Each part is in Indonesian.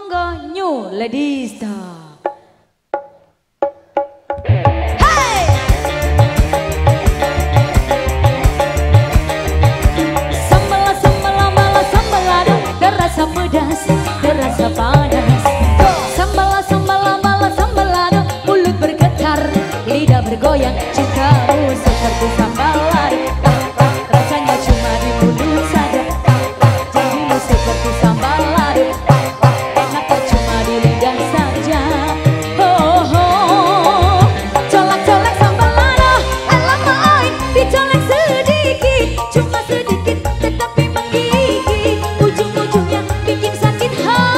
monggo New Ladista. Terasa pedas, terasa panas. Sambal malah sambal lado, mulut bergetar, lidah bergoyang, cintamu seperti sambal lado. Rasanya cuma di mulut saja, janjimu seperti sambal lado. Enaknya cuma di lidah saja. Oh, oh. Colek-colek sambal lado, alamak oi, dicolek sedikit, cuma sedikit tetapi menggigit. Ujung-ujungnya bikin sakit hati.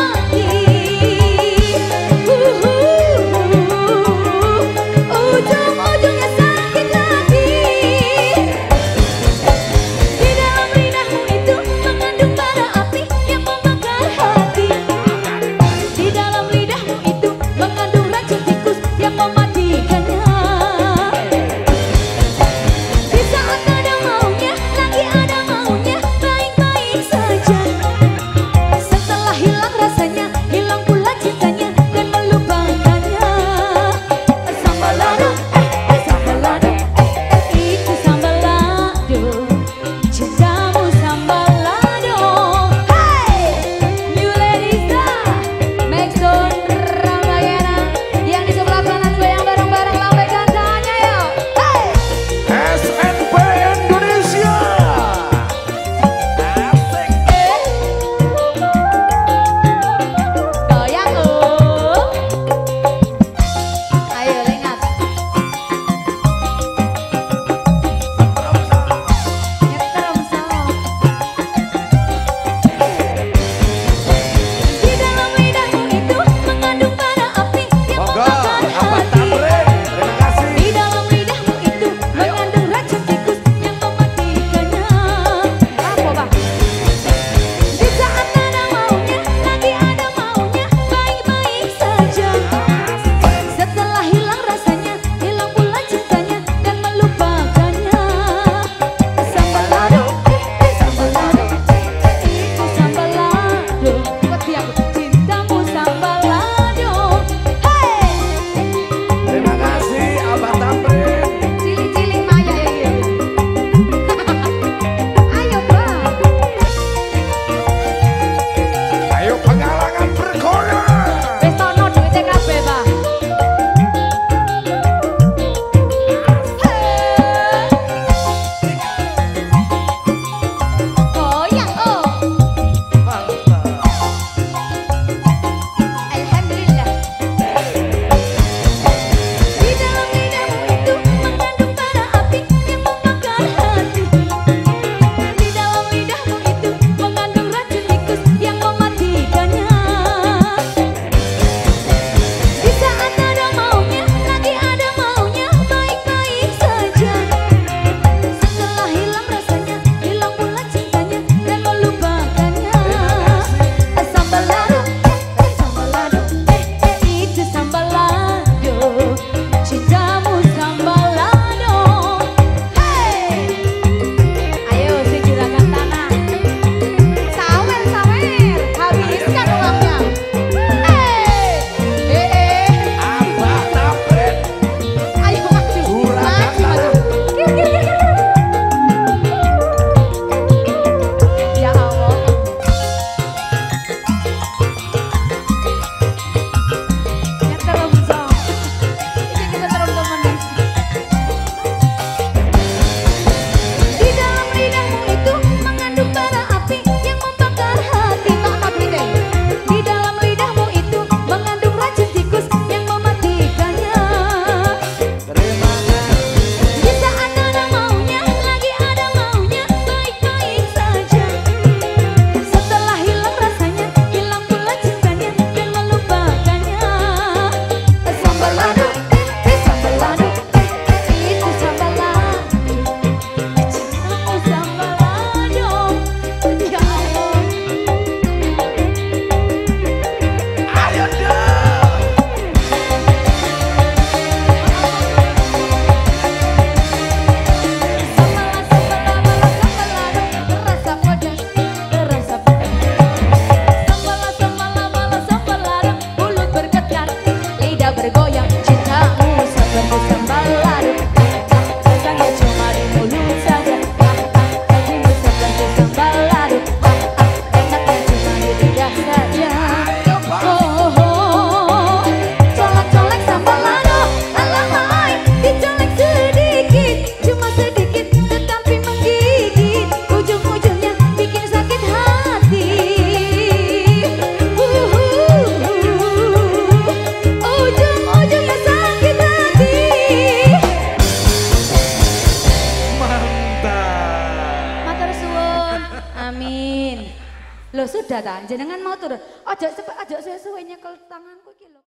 sudah ta, jenengan mau turun. Aja cepet, aja suwe-suwe nyekel tanganku iki lho.